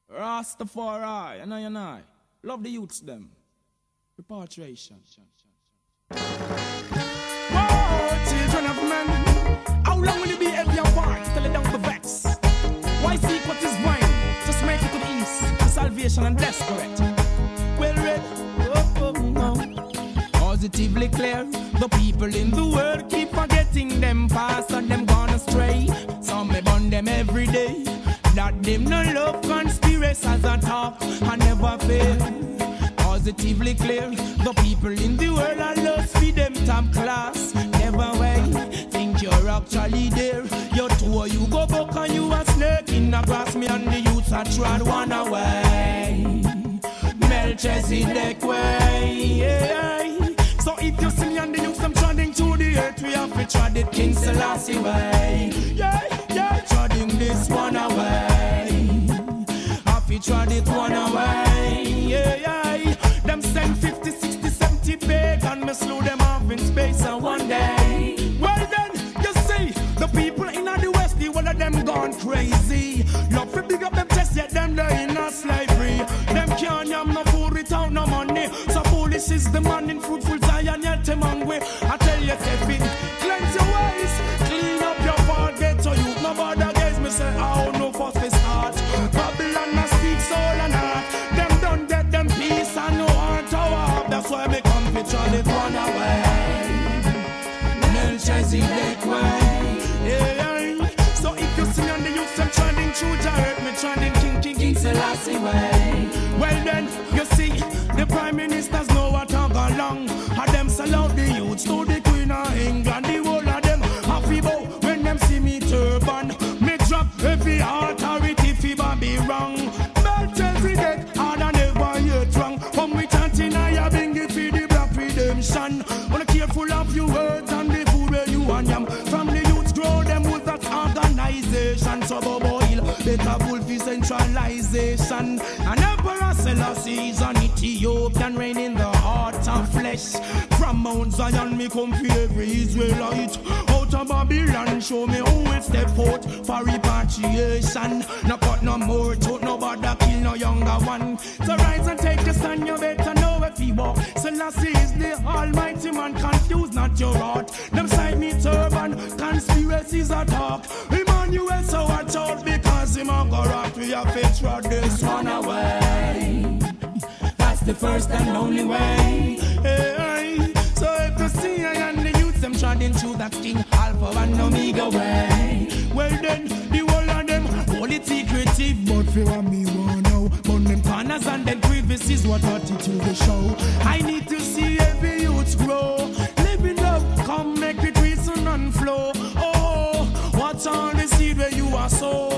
Rastafari, and I. Love the youths them. Repatriation. Whoa, children of men. How long will it be every one? Tell it down the vex. Why seek what is mine? Just make it to the east. For salvation and desperate. Well read. No. Positively clear. The people in the world keep forgetting them fast and them gone astray. Some may burn them every day. That them no love conspiracies at talk and never fail. Positively clear. The people in the world are lost for them top class. Never wait. Think you're actually there. You're two, you go back and you a snake in the grass. Me and the youths are trod one away. Melchizedek way. Yeah. So if you see me and the youths, I'm treading through the earth. We have to trod it King Selassie way. Yeah, yeah, treading this one away. Have to trod it one away. Yeah, yeah. Them send 50, 60, 70 pagan. Me slew them off in space and one day. Well then, you see, the people in the west, the one of them gone crazy. Love to big up them chest, yet them they in a slavery. Them can't yam no food without no money. So foolish is the man in fruitful Zion, yet them hungry. I tell you, Tefin, cleanse your ways, clean up your heart, get to you. Nobody against me say, oh, no fuss this heart. Babylon a speak soul and heart. Them don't get them peace and no heart to walk. That's why me come to try it one away. Melchizedek way. Yeah. So if you see me on the youth, I'm trending through the earth. Me trending King Selassie way. Well then, you see, the Prime Ministers know what I go along. And them sell out the youths to the Queen of England. The whole of them happy bow when them see me turban. Me drop every authority fever be wrong. Melchizedek hard and never yet wrong. Come with chanting I bring it for the black redemption. Wanna careful of your words and the food where you and yam. From the youths grow them with that organization. So boil better fulfill centralization. And Emperor Selassie is an Ethiopian reign in the heart of flesh. From Mount Zion me come for every Israelite. Out of Babylon show me who will step out for repatriation. No cut no more throat, nobody kill no younger one. So rise and take your stand, you better know if you walk. Selassie is the almighty man, confuse not your heart. Them side me turban, conspiracies are talk. Emmanuel so watch out because him a go rock. We have to throw this one away. That's the first and only way. Hey, so if you see I and the youths them treading through that King Alpha and Omega way. Well then, the whole of them hold it secretive, but fear me one now. Burn them corners and then crevices, what attitude they show. I need to see every youth grow. Live in love, come make it reason and flow. Oh, what's on the seed where you are sow?